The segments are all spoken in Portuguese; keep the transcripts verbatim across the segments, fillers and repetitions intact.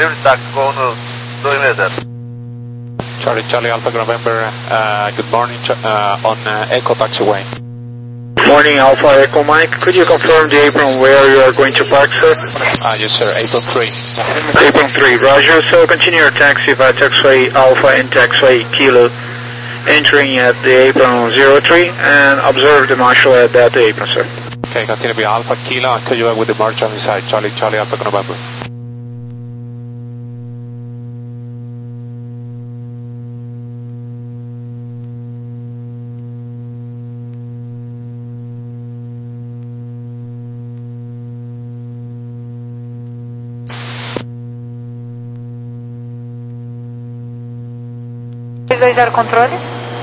livre de táxi, gol no dois seis zero. Charlie, Charlie, Alpha November, uh, good morning, uh, on uh, Echo Taxiway. Morning, Alpha Echo Mike. Could you confirm the apron where you are going to park, sir? Uh, yes, sir, apron three. Apron three, roger. So continue your taxi via taxiway Alpha and taxiway Kilo, entering at the apron zero three, and observe the marshal at that apron, sir. Okay, continue via Alpha Kilo, and could you with the marshal inside, Charlie, Charlie, Alpha November. dois dois zero controle.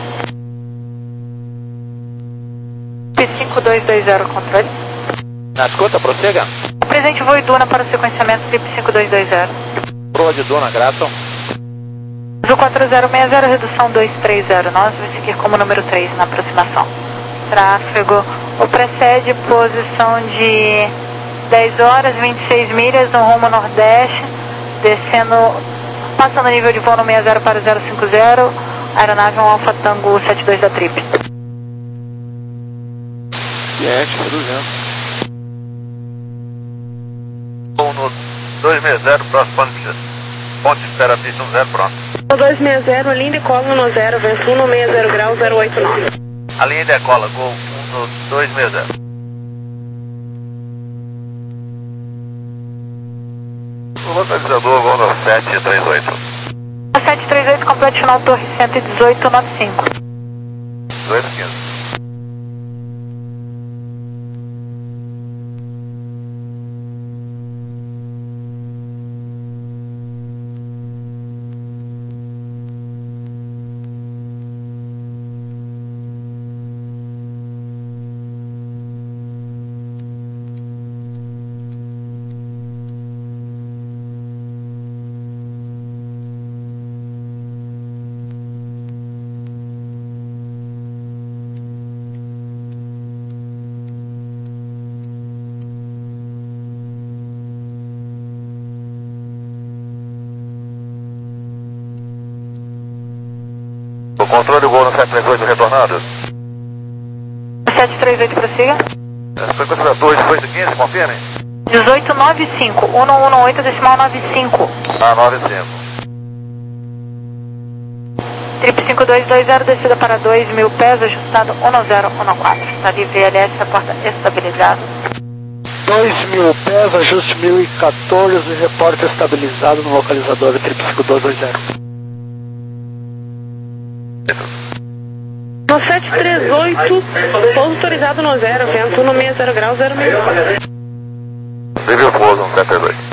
cinco dois dois zero controle. Na escuta, prossiga. Presente voo Iduna para o sequenciamento T I P cinco dois dois zero. Proa de Iduna, grato. Azul quatro zero seis zero, redução dois três zero nove, vai seguir como número três na aproximação. Tráfego, o precede posição de dez horas, vinte e seis milhas no rumo nordeste, descendo, passando o nível de voo no seis zero para zero cinco zero, aeronave um Alfa Tango setenta e dois da Trip. Yes, duzentos. Voo no dois seis zero, próximo ponte, ponte espera pista um zero, pronto. No dois seis zero, linha de cola no zero, vento um no seis zero grau, zero oito nove. A linha decola, gol um no dois seis zero. O localizador, gol no sete três oito. sete três oito, complete final Torre cento e dezoito, nove cinco. dezoito quinze. O controle gol no sete três oito retornado. sete três oito, prossiga. Essa frequência da dois, dezoito quinze, confirme. dezoito nove cinco, um um um oito, decimal nove cinco. Ah, nove cinco. Trip cinco dois dois zero, descida para dois mil pés, ajustado um zero um quatro. Está de V L S, a porta estabilizada. dois mil pés, ajuste mil e quatorze, reporte estabilizado no localizador Trip cinco dois dois zero. No sete três oito, pouso autorizado no zero, vento um no seis zero grau, zero seis. Civil pouso no sete três oito.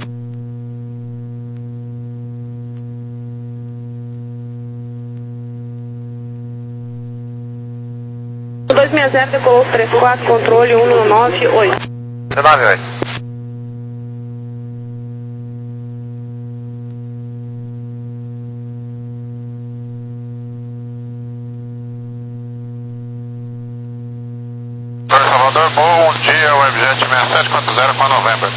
dois seis zero, decolou três quatro, controle um nove oito. nove oito. Salvador, bom dia, Webjet sessenta e sete quatro zero com a November.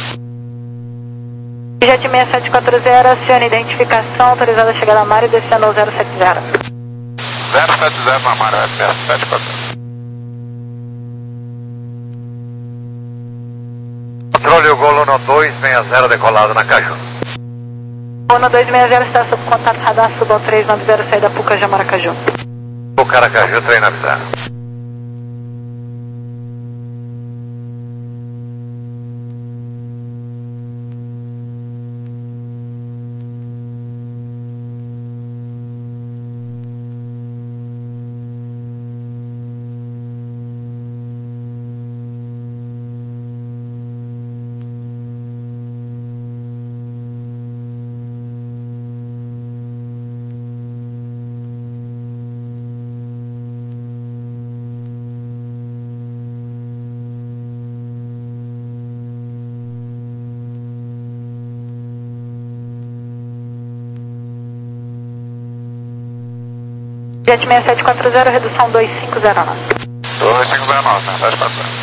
Jet sessenta e sete quatro zero, acione identificação, autorizada a chegada a mar e descendo ao zero sete zero. zero sete zero na Mário, sessenta e sete quatro zero. Controle o gol no dois seis zero decolado na Caju. Ono dois seis zero está sob contato radar, subam três nove zero, saída Pucajá, Maracaju. O Caracaju, treino avisado. Jet sessenta e sete quatro zero, redução dois cinco zero nove. dois cinco zero nove, sessenta e sete quatro zero.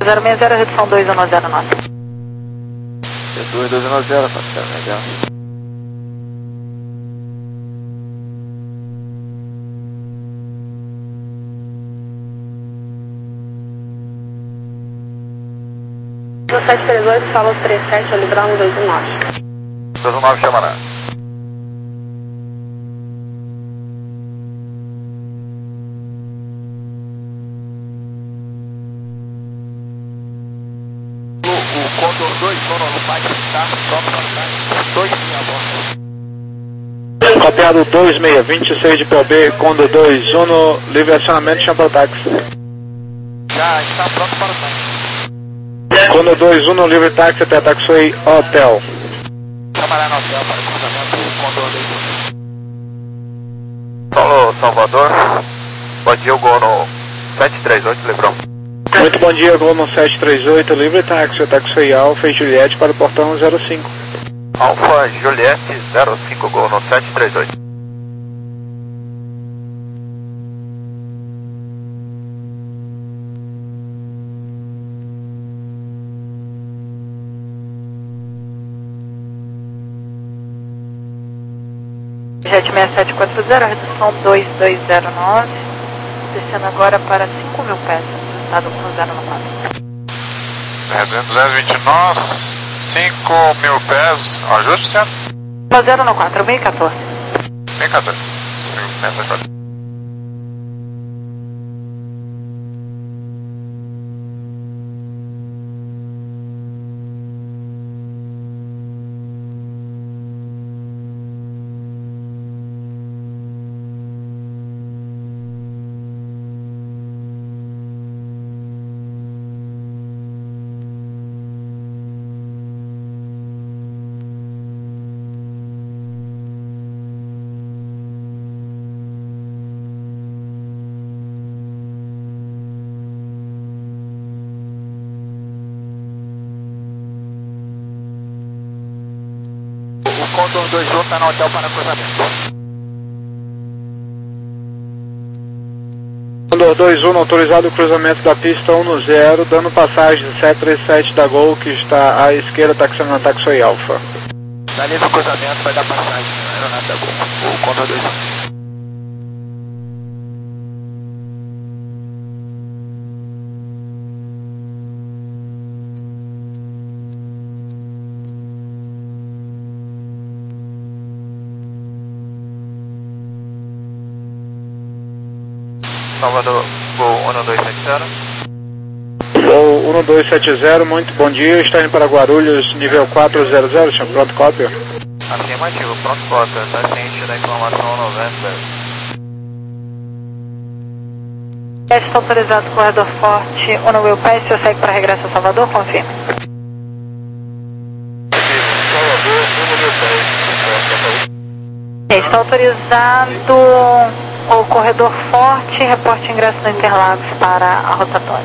zero seis zero, redução dois um zero nove. dois dois um zero, tá certo, legal. sete três oito, fala três sete, Oliveira um dois um nove. dois um nove, chamará. O Condor dois, Condor no Pai, tá? Pronto para o dois meia volta. Copiado dois seis, vinte e seis de P O B, Condor dois um, livre acionamento, chama para o táxi. Já está pronto para o táxi. Condor dois um, livre táxi até Taxiway Hotel. Chamará no hotel para o cruzamento do Condor dois um. Paulo, Salvador. Bom dia, o Gol no sete três oito, Lebrão. Muito bom dia, Gol no sete três oito, livre táxi, Taxiway Alfa e Juliette para o portão zero cinco. Alfa Juliette zero cinco, Gol no sete três oito. Jet seis sete quatro zero, redução dois dois zero nove, descendo agora para cinco mil pés, ajustado com zero nove. duzentos e vinte e nove, cinco mil pés, ajuste, certo? zero no quatro, meio quatorze. Meio quatorze. cinco mil pés, Condor dois um está no hotel para cruzamento. Condor dois um, autorizado o cruzamento da pista um zero, dando passagem sete três sete da Gol, que está à esquerda, taxiando na Taxiway Alfa. Na linha do cruzamento vai dar passagem na aeronave da Gol, o Condor dois um. Salvador, Gol um dois sete zero. Gol um dois sete zero, muito bom dia, está indo para Guarulhos, nível quatro zero zero, chama pronto cópia. Afirmativo, pronto cópia, está ciente da informação noventa. Está autorizado o corredor forte, um no Will Pass, eu segue para regresso a Salvador, confirme. Salvador, um no Will Pass. Está autorizado o corredor forte, reporte ingresso no Interlagos para a rotatória.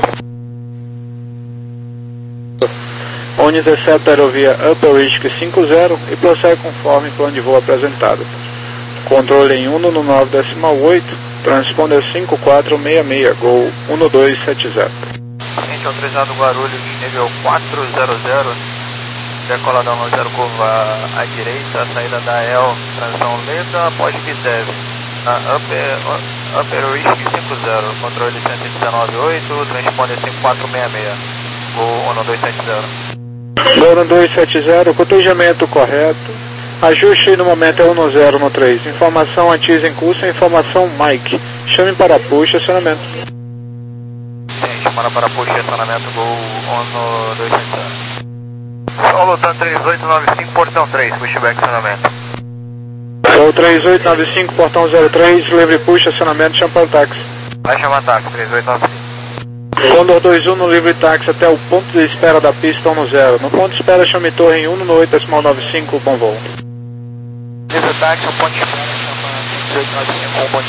ONI dezessete aerovia Upper Risco cinco zero e prossegue conforme plano de voo apresentado. Controle em um no nove decimal oito, transponder cinco quatro seis seis, Gol um dois sete zero. Ciente autorizado Guarulhos, nível quatro zero zero, decoladão no zero curva à direita, saída da E L, transição lenta, após que deve. Na Upper, upper Risk cinco zero, controle cento e dezenove oito, transponder cinco quatro seis seis, Gol um dois sete zero. Gol um dois sete zero, cotejamento correto, ajuste no momento é um zero no três, informação atiza em curso, informação Mike, chame para push, acionamento. Sim, chamada para push, acionamento, Gol um dois sete zero. Solo Tan três oito nove cinco, portão três, pushback, acionamento. Gol três oito nove cinco, portão zero três, livre push, acionamento, chama para o táxi. Vai chamar táxi, três oito nove cinco. Condor dois um no livre táxi até o ponto de espera da pista um zero. No ponto de espera, chame torre em um no oito decimal nove cinco, bom voo. Livre táxi, o ponto de espera, chama três oito nove cinco, bom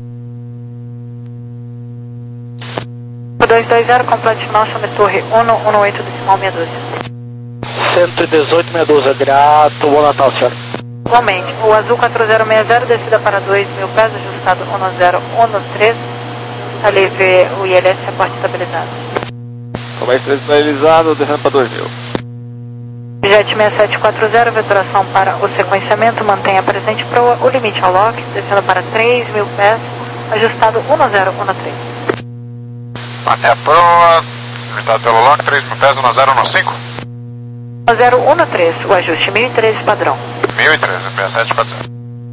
dia. dois dois zero, complete final, chame torre um no oito decimal meia dúzia. cento e dezoito, meia dúzia, grato, bom Natal, senhor. Igualmente, o azul quatro zero seis zero, descida para dois mil pés, ajustado um zero um três. Está livre o I L S, reporte estabilizado. Combate três estabilizado, descendo para dois mil. Jet seis sete quatro zero, veturação para o sequenciamento, mantenha presente para o limite ao lock, descendo para três mil pés, ajustado um zero um três. Mantenha proa, limitado pelo lock, três mil pés, um zero um cinco. um zero um três, o ajuste mil e treze padrão. mil e treze, seis sete quatro zero.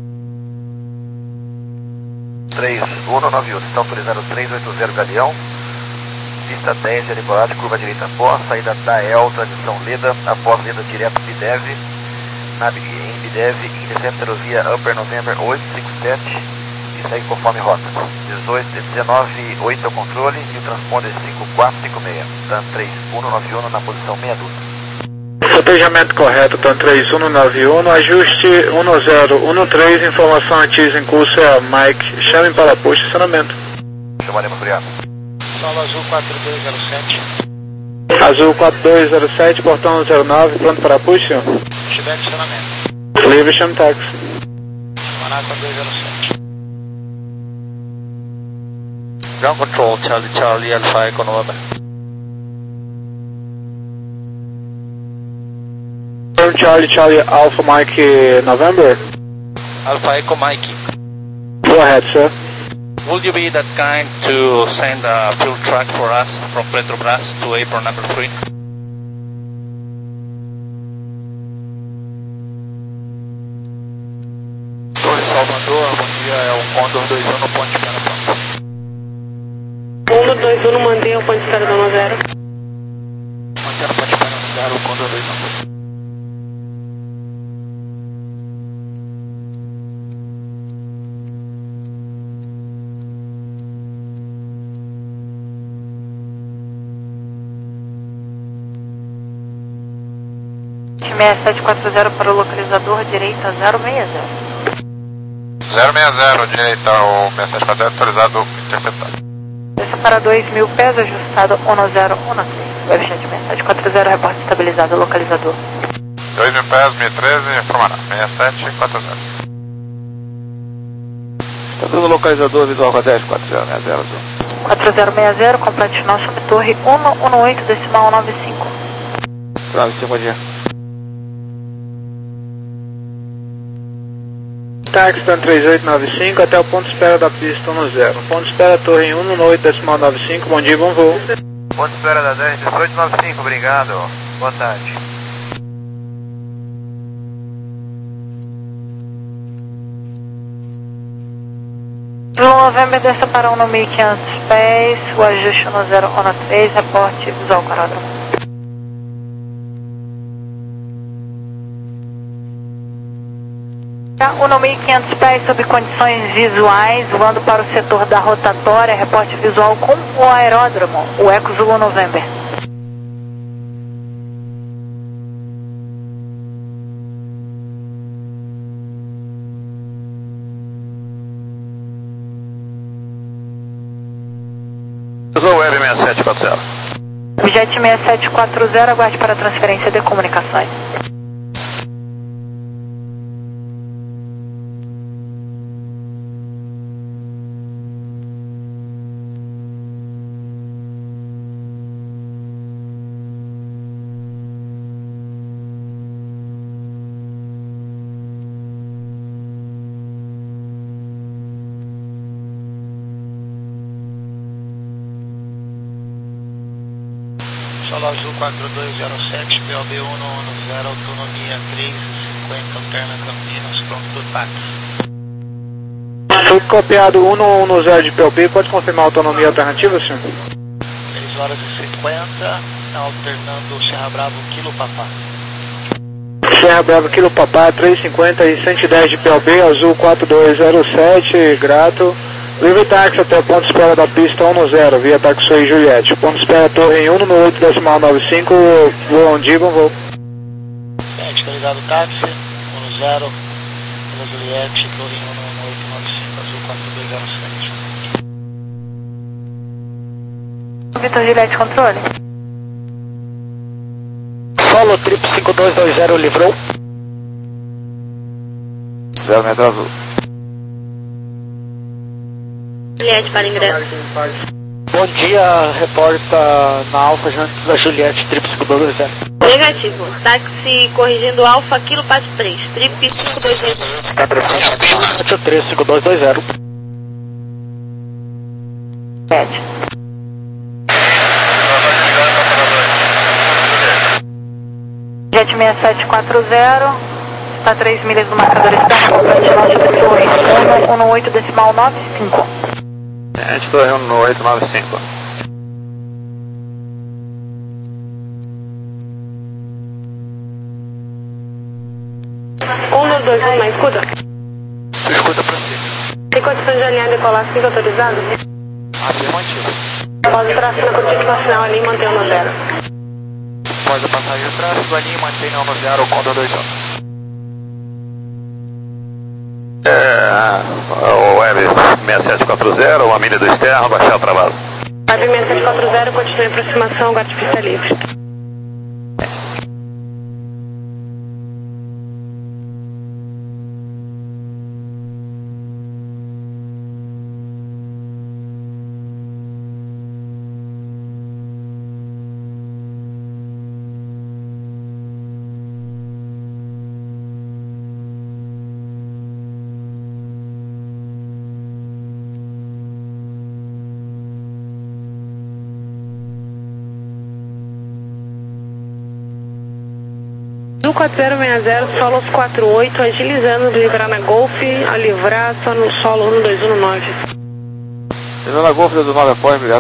três um nove um, está autorizado três oito zero Galeão. Pista dez de Ariborate, curva direita após, saída da E L, transição Leda, após Leda direto Bidev, navegue em Bidev, índice ferrovia Upper November oito cinco sete e segue conforme rota. dezoito, dezenove, oito é o controle e o transponder cinco quatro cinco seis, TAM três um nove um na posição meia dúzia. Cotejamento correto, TAM três um nove um, ajuste um zero um três, informação antes em curso é a Mike, chame para posto de estacionamento. Chamaremos, obrigado. Solo Azul quatro dois zero sete. Azul quatro dois zero sete, portão zero nove, pronto para push, senhor? Estiver de estacionamento. Livre, chame táxi. Manata dois zero sete. Ground Control, Charlie Charlie, Alpha Echo November. Charlie Charlie, Alpha Mike November. Alpha Echo Mike. Go ahead, sir. Would you be that kind to send a fuel truck for us from Petrobras to apron number three? Torre Salvador, bom dia, é o Condor dois um no ponto de espera pronto. Condor dois um no mantenha o ponto de espera do zero. Mantendo o ponto de espera no zero, o Condor dois um. seis sete quatro zero para o localizador, direita zero seis zero. zero seis zero, direita, o seis sete quatro zero, autorizado interceptado. Desça para dois mil pés, ajustado um zero um três. Webchat seis sete quatro zero, reporte estabilizado, localizador. dois mil pés, mil e treze, informar, seis sete quatro zero. Está no localizador visual com a dez quatro zero seis zero azul. quatro zero seis zero, complete final sobre torre um um oito, decimal nove cinco. nove cinco, bom dia. Táxi TAM três oito nove cinco até o ponto de espera da pista um zero. Ponto de espera torre um um oito, decimal nove cinco, bom dia, bom voo. Ponto de espera da dez dezoito nove cinco, obrigado. Boa tarde. Blue November, desça para um mil e quinhentos pés, o ajuste um zero um três, reporte visual Coródromo. um mil e quinhentos pés sob condições visuais, voando para o setor da rotatória, reporte visual com o aeródromo, o Eco Zulu November. Usou o Web seis sete quatro zero. Jet seis sete quatro zero, aguarde para transferência de comunicações. Solo Azul quatro dois zero sete, P O B um um zero, autonomia três cinquenta, alterna Campinas, pronto por táxi. Foi copiado um um zero de P O B, pode confirmar a autonomia alternativa, senhor? três horas e cinquenta, alternando Serra Bravo, Kilo Papá. Serra Bravo, Kilo Papá, três cinquenta e cento e dez de P O B, Azul quatro dois zero sete, grato. Livre táxi até o ponto de espera da pista um zero, via Taxi Juliette. Ponto de espera torre um no oito, decimal nove cinco, voo onde, bom voo. sete, ligado táxi, um zero, Vila Juliette, torre um no oito nove cinco, Azul quatro dois zero sete. Vitor Juliette, controle. Solo Trip cinco dois dois zero, livrou. zero metro azul. Juliette para ingresso. Bom dia, reporta na Alfa da Juliette, trip cinco dois dois zero. Negativo, táxi corrigindo Alfa, Kilo Passo três, trip cinco dois dois zero. três cinco dois dois zero. Sete. Jet seis sete quatro zero, está três milhas do marcador externo, constante um oito decimal nove cinco. Sete dois um oito nove cinco. um dois um na escuta. Escuta pra cima. Tem condições de alinhar e decolar cinco autorizado? Afirmativo. Pode traçar na contígua final ali e manter no zero. Após a passagem de tráfego, ali mantenha no zero, Condor dois um. É, o Web seis sete quatro zero, uma milha do externo, baixar travado. Web seis sete quatro zero, continue em aproximação, guarda pista livre. quatro zero seis zero, solo quatro oito, agilizando, livrar na Golf, a livrar só no solo um dois um no nove. Livrar na Golf do nove apoio, obrigado.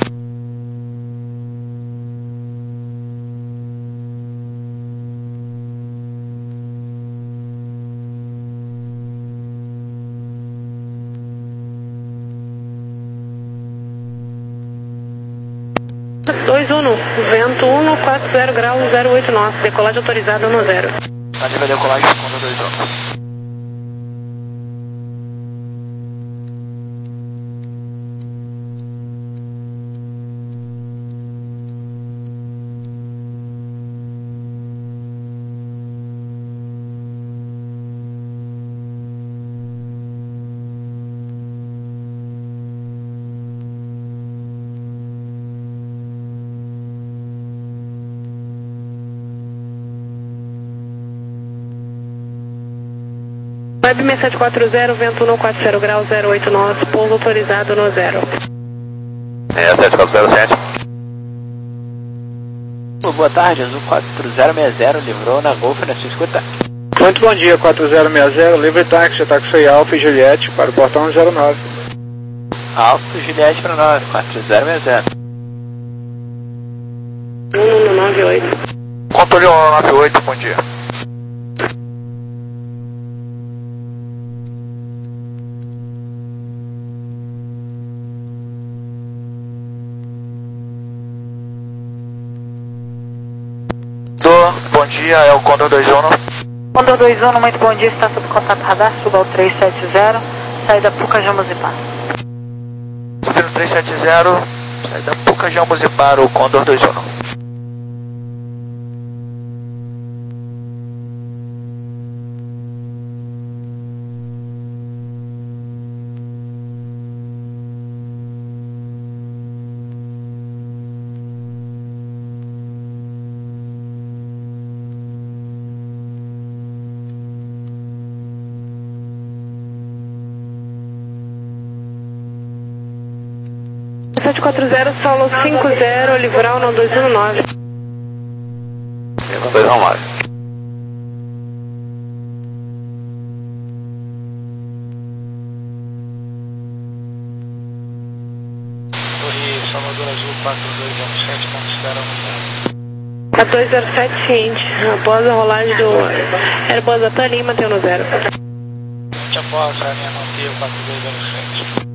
dois um, vento um, quatro zero graus, zero oito nove, decolagem autorizada no zero. A nível de decolagem, Condor dois um. Web seis sete quatro zero, vento um, quatro zero graus, zero oito nove, pouso autorizado no zero. seis sete quatro zero sete. Boa tarde, Azul quatro zero seis zero, livrou na Golf na sua escuta. Muito bom dia, quatro zero seis zero, livre táxi, táxi Alfa e Juliette para o portão zero nove. Alfa e Juliette para nós, quatro zero seis zero. um no nove oito. Controle um nove oito, bom dia. Bom dia, é o Condor dois um. Condor dois um, muito bom dia, está sob contato radar, suba ao três sete zero, saída Pucajamos e Par. Subindo três sete zero, saída Pucajamos e Par, o Condor dois um. sete quatro zero, solo cinco zero, livral no dois um nove. dois um nove. Torre Salvador Azul quatro dois zero sete, considera no zero. quatro dois zero sete, seguinte, após a rolagem do Airbus Atan Lima, tem no zero. Gente após a linha manter quatro dois zero sete.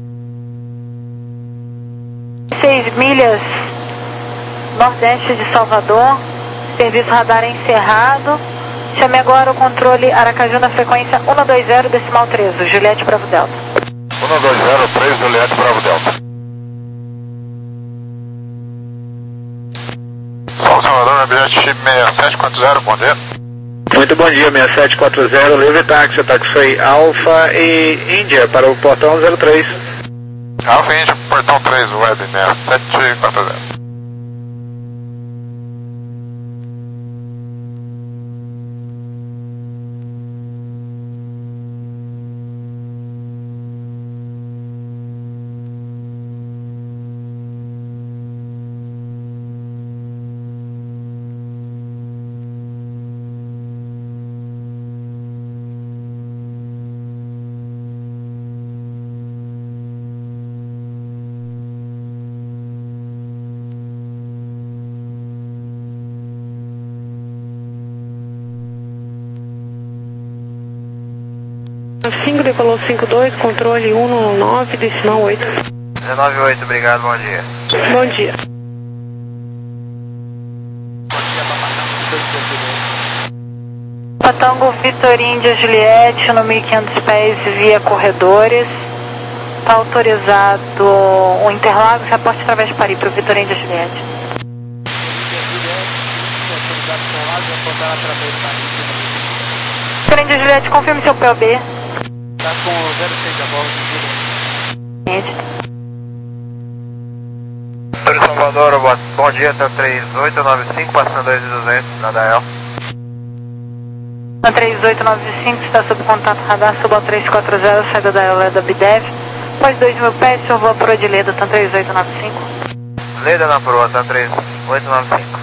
seis milhas nordeste de Salvador, serviço radar encerrado. Chame agora o controle Aracaju na frequência um dois zero decimal treze, Juliette Bravo Delta. um dois zero três, Juliette Bravo Delta. São Salvador, bilhete seis sete quatro zero, bom dia. Muito bom dia, seis sete quatro zero, livre táxi, táxi Alfa e Índia para o portão zero três. Alfa Indy, portão três, web seis sete quatro zero. cinco, decolou cinco dois, controle um no nove, decimal oito. dezenove oito, obrigado, bom dia. Bom dia. Patango Vitor Índia Juliette, no mil e quinhentos pés via corredores. Está autorizado o Interlagos, reporte através de Paris para o Vitor Índia Juliette. Vitor Índia Juliette, confirme seu P O B. Está com zero seis a bordo. Vitor Salvador, bom, bom dia, tá três oito nove cinco, passando dois mil e duzentos, na Dael. Na três oito nove cinco, está sob contato radar, suba ao três quatro zero, saída da Leda Bidev. Após dois mil pés, o senhor voa por de Leda, tá três oito nove cinco. Leda na proa, tá três oito nove cinco.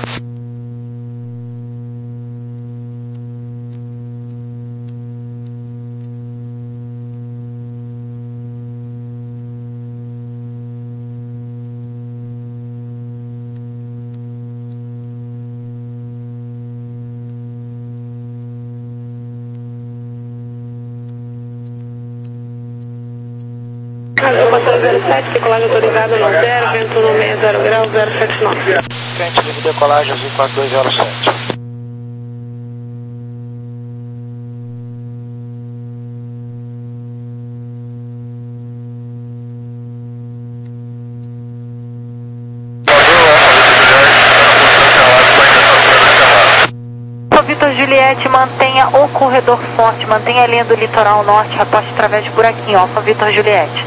Azul zero sete, decolagem autorizada no zero, vento no meio zero grau, zero sete nove. Frente, livre decolagem, Azul quatro dois zero sete. Vitor Juliette, mantenha o corredor forte, mantenha a linha do litoral norte, reporte através de buraquinho, Alfa Vitor Juliette.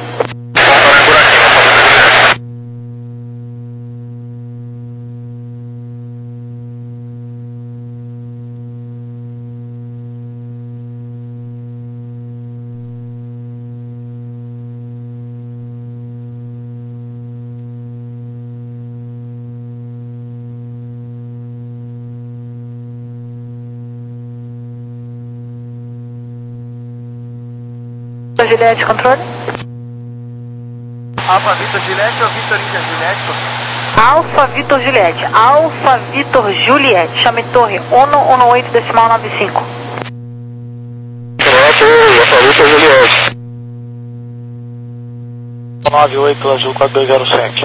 Vitor Juliette, controle? Alfa Vitor Juliette ou Vitor Índia Juliette? Alfa Vitor Juliette, Alfa Vitor Juliette, chame torre um um oito decimal nove cinco. Alfa Vitor Juliette. nove oito, Azul quatro dois zero sete.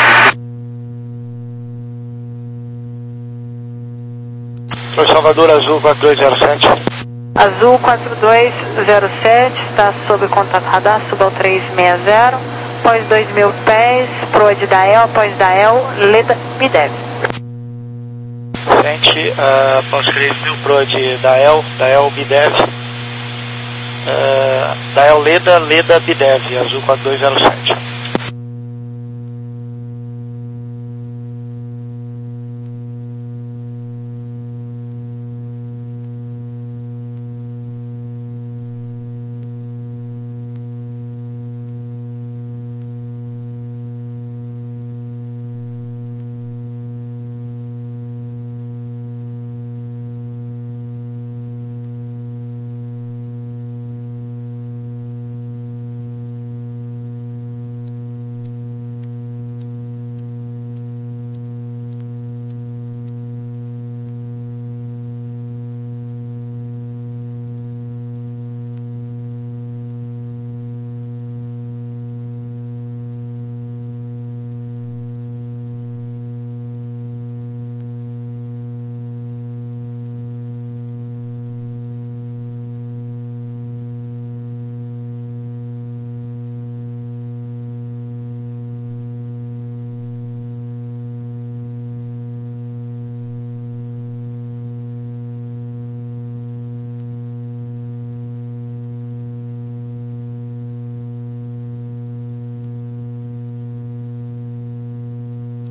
Foi Salvador, Azul quatro dois zero sete. Azul quatro dois zero sete, está sob contato radar, suba ao três seis zero, após dois mil pés, proa de Dael, após Dael, Leda Bidev. Frente, uh, após três mil, proa de Dael, Dael Bidev. Uh, Dael Leda, Leda Bidev, Azul quatro dois zero sete.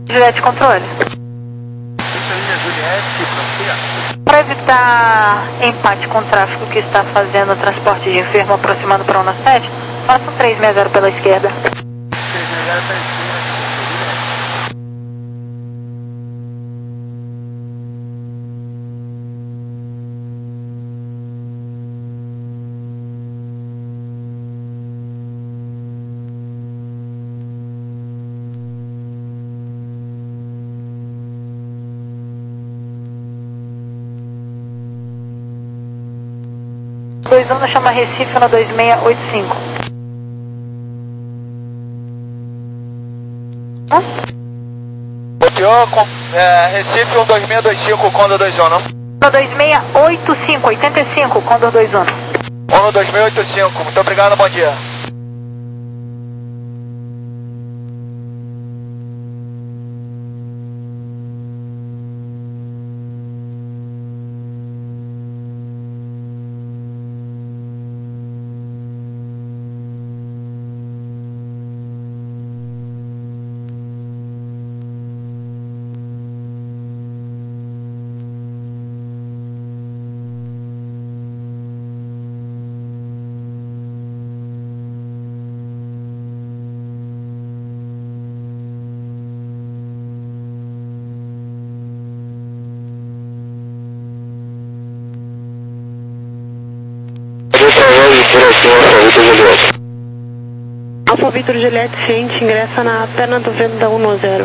Juliette, controle. Para evitar empate com o tráfego que está fazendo o transporte de enfermo aproximando para o sete, faça um três seis zero pela esquerda. três seis zero pela esquerda. dois um chama Recife no dois seis oito cinco. Hã? Copiou com é, Recife um dois seis dois cinco, Condor dois um, não? No dois seis oito cinco, oitenta e cinco, Condor dois um. um no dois seis oito cinco, muito obrigado, bom dia. Alfa Vitor Juliette, ciente, ingressa na perna do vento da um no zero.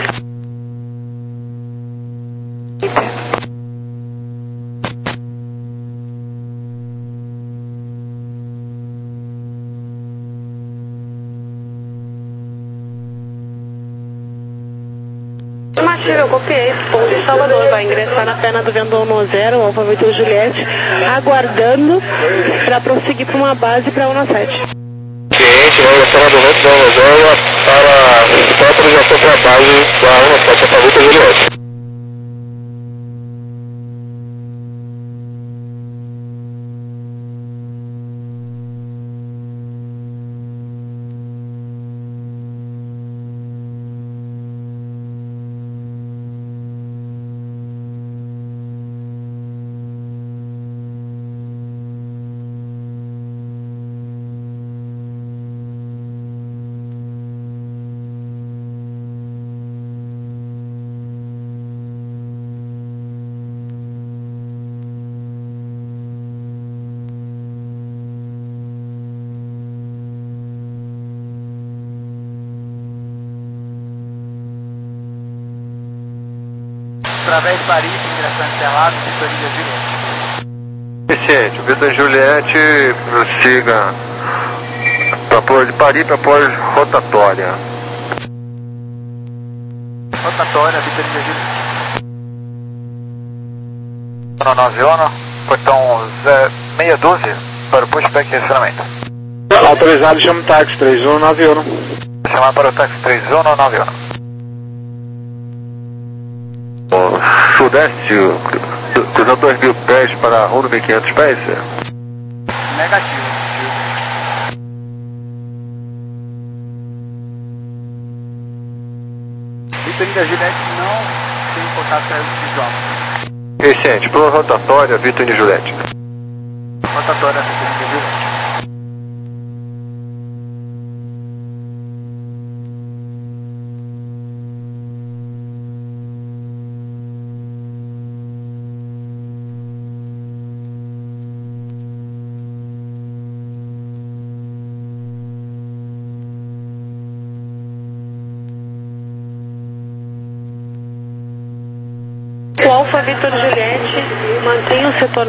Afirmativa, eu copiei. Pouso em Salvador, vai ingressar na perna do vento um zero, Alfa Vitor Juliette, aguardando para prosseguir para uma base para um sete. Ciente, vai ingressar na perna do vento um zero para, para a projeção para a base da um sete, Alfa Vitor Juliette. Através de Paris, ingressão Interlagos, Vitorina Juliette. Ciente, Vitor Juliette, prossiga para pós de Paris para pós rotatória. Rotatória, Vitorina Juliette. No nove um, portão seis um dois para o pushback e acionamento. Autorizado, chama o táxi três um nove um. Chamar para o táxi três um no nove um. Sudeste, cruzando dois mil pés para um mil e quinhentos pés? Negativo. Vitorina Juliette não tem contato visual. Ciente, para rotatória, Vitor e Juliette. Rotatória, Vitorina Juliette. O Alfa Vitor Juliette mantém o setor